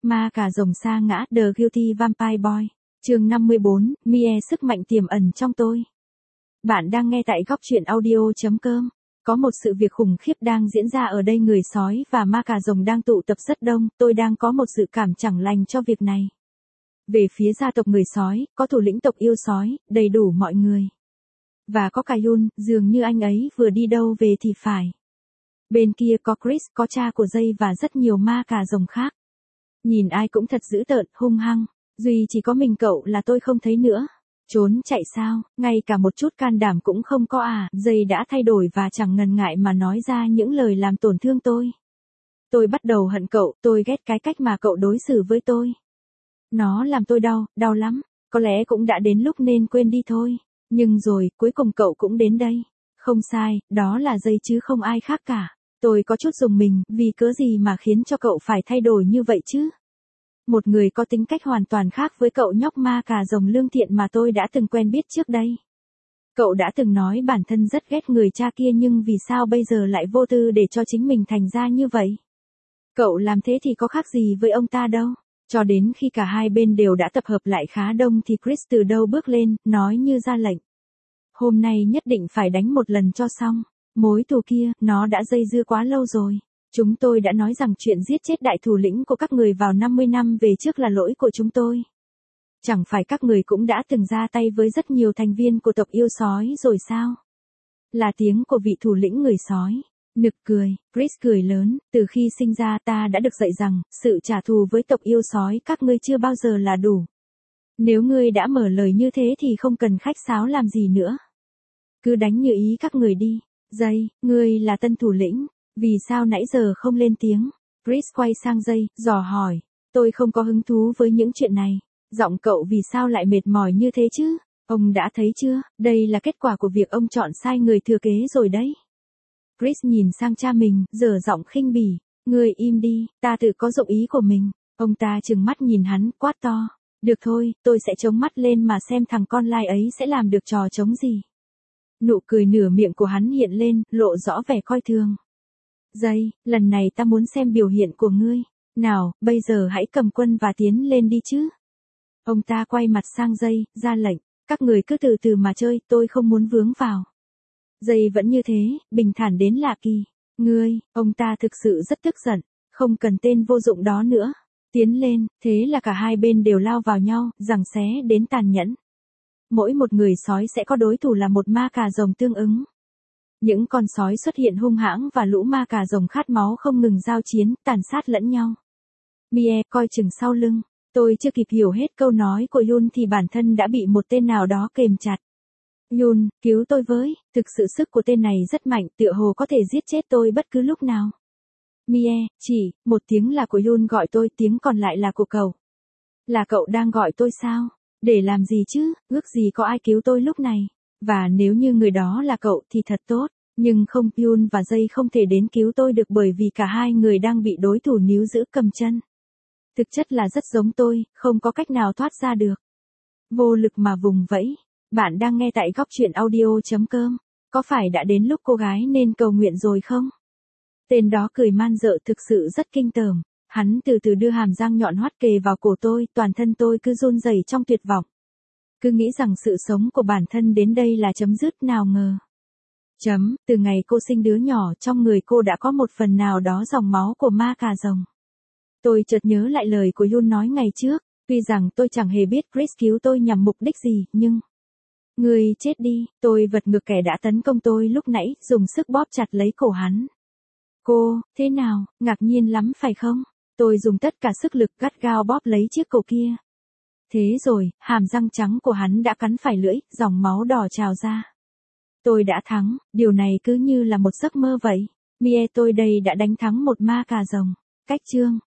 Ma cà rồng sa ngã, The Guilty Vampire Boy. Chương 54, Mie sức mạnh tiềm ẩn trong tôi. Bạn đang nghe tại góc truyện audio.com. Có một sự việc khủng khiếp đang diễn ra ở đây, người sói và ma cà rồng đang tụ tập rất đông, tôi đang có một dự cảm chẳng lành cho việc này. Về phía gia tộc người sói, có thủ lĩnh tộc yêu sói, đầy đủ mọi người. Và có cả Yun, dường như anh ấy vừa đi đâu về thì phải. Bên kia có Chris, có cha của Jay và rất nhiều ma cà rồng khác. Nhìn ai cũng thật dữ tợn, hung hăng. Duy chỉ có mình cậu là tôi không thấy nữa. Trốn chạy sao, ngay cả một chút can đảm cũng không có à. Jay đã thay đổi và chẳng ngần ngại mà nói ra những lời làm tổn thương tôi. Tôi bắt đầu hận cậu, tôi ghét cái cách mà cậu đối xử với tôi. Nó làm tôi đau lắm. Có lẽ cũng đã đến lúc nên quên đi thôi. Nhưng rồi, cuối cùng cậu cũng đến đây. Không sai, đó là Jay chứ không ai khác cả. Tôi có chút rùng mình, vì cớ gì mà khiến cho cậu phải thay đổi như vậy chứ? Một người có tính cách hoàn toàn khác với cậu nhóc ma cà rồng lương thiện mà tôi đã từng quen biết trước đây. Cậu đã từng nói bản thân rất ghét người cha kia, nhưng vì sao bây giờ lại vô tư để cho chính mình thành ra như vậy? Cậu làm thế thì có khác gì với ông ta đâu. Cho đến khi cả hai bên đều đã tập hợp lại khá đông thì Chris từ đâu bước lên, nói như ra lệnh. Hôm nay nhất định phải đánh một lần cho xong. Mối thù kia, nó đã dây dưa quá lâu rồi. Chúng tôi đã nói rằng chuyện giết chết đại thủ lĩnh của các người vào 50 năm về trước là lỗi của chúng tôi. Chẳng phải các người cũng đã từng ra tay với rất nhiều thành viên của tộc yêu sói rồi sao? Là tiếng của vị thủ lĩnh người sói. Nực cười, Chris cười lớn, từ khi sinh ra ta đã được dạy rằng, sự trả thù với tộc yêu sói các ngươi chưa bao giờ là đủ. Nếu ngươi đã mở lời như thế thì không cần khách sáo làm gì nữa. Cứ đánh như ý các người đi. Jay, ngươi là tân thủ lĩnh, vì sao nãy giờ không lên tiếng? Chris quay sang Jay, dò hỏi, tôi không có hứng thú với những chuyện này. Giọng cậu vì sao lại mệt mỏi như thế chứ? Ông đã thấy chưa, đây là kết quả của việc ông chọn sai người thừa kế rồi đấy. Chris nhìn sang cha mình, giở giọng khinh bỉ, ngươi im đi, ta tự có dụng ý của mình. Ông ta trừng mắt nhìn hắn, quát to, được thôi, tôi sẽ chống mắt lên mà xem thằng con lai ấy sẽ làm được trò trống gì. Nụ cười nửa miệng của hắn hiện lên, lộ rõ vẻ coi thường. Jay, lần này ta muốn xem biểu hiện của ngươi. Nào, bây giờ hãy cầm quân và tiến lên đi chứ. Ông ta quay mặt sang Jay, ra lệnh, các người cứ từ từ mà chơi, tôi không muốn vướng vào. Jay vẫn như thế, bình thản đến lạ kỳ. Ngươi, ông ta thực sự rất tức giận, không cần tên vô dụng đó nữa. Tiến lên, thế là cả hai bên đều lao vào nhau, giằng xé đến tàn nhẫn. Mỗi một người sói sẽ có đối thủ là một ma cà rồng tương ứng. Những con sói xuất hiện hung hãng và lũ ma cà rồng khát máu không ngừng giao chiến, tàn sát lẫn nhau. Mie, coi chừng sau lưng. Tôi chưa kịp hiểu hết câu nói của Yun thì bản thân đã bị một tên nào đó kềm chặt. Yun, cứu tôi với, thực sự sức của tên này rất mạnh, tựa hồ có thể giết chết tôi bất cứ lúc nào. Mie, chỉ, một tiếng là của Yun gọi tôi, tiếng còn lại là của cậu. Là cậu đang gọi tôi sao? Để làm gì chứ, ước gì có ai cứu tôi lúc này. Và nếu như người đó là cậu thì thật tốt, nhưng không, Yun và Jay không thể đến cứu tôi được bởi vì cả hai người đang bị đối thủ níu giữ cầm chân. Thực chất là rất giống tôi, không có cách nào thoát ra được. Vô lực mà vùng vẫy. Bạn đang nghe tại góc truyện audio.com. Có phải đã đến lúc cô gái nên cầu nguyện rồi không? Tên đó cười man dợ, thực sự rất kinh tởm. Hắn từ từ đưa hàm răng nhọn hoắt kề vào cổ tôi, toàn thân tôi cứ run rẩy trong tuyệt vọng. Cứ nghĩ rằng sự sống của bản thân đến đây là chấm dứt, nào ngờ. Từ ngày cô sinh đứa nhỏ, trong người cô đã có một phần nào đó dòng máu của ma cà rồng. Tôi chợt nhớ lại lời của Yun nói ngày trước, tuy rằng tôi chẳng hề biết Chris cứu tôi nhằm mục đích gì, nhưng... Ngươi chết đi, tôi vật ngược kẻ đã tấn công tôi lúc nãy, dùng sức bóp chặt lấy cổ hắn. Cô, thế nào, ngạc nhiên lắm phải không? Tôi dùng tất cả sức lực gắt gao bóp lấy chiếc cổ kia. Thế rồi, hàm răng trắng của hắn đã cắn phải lưỡi, dòng máu đỏ trào ra. Tôi đã thắng, điều này cứ như là một giấc mơ vậy. Mie, tôi đây đã đánh thắng một ma cà rồng. Cách chương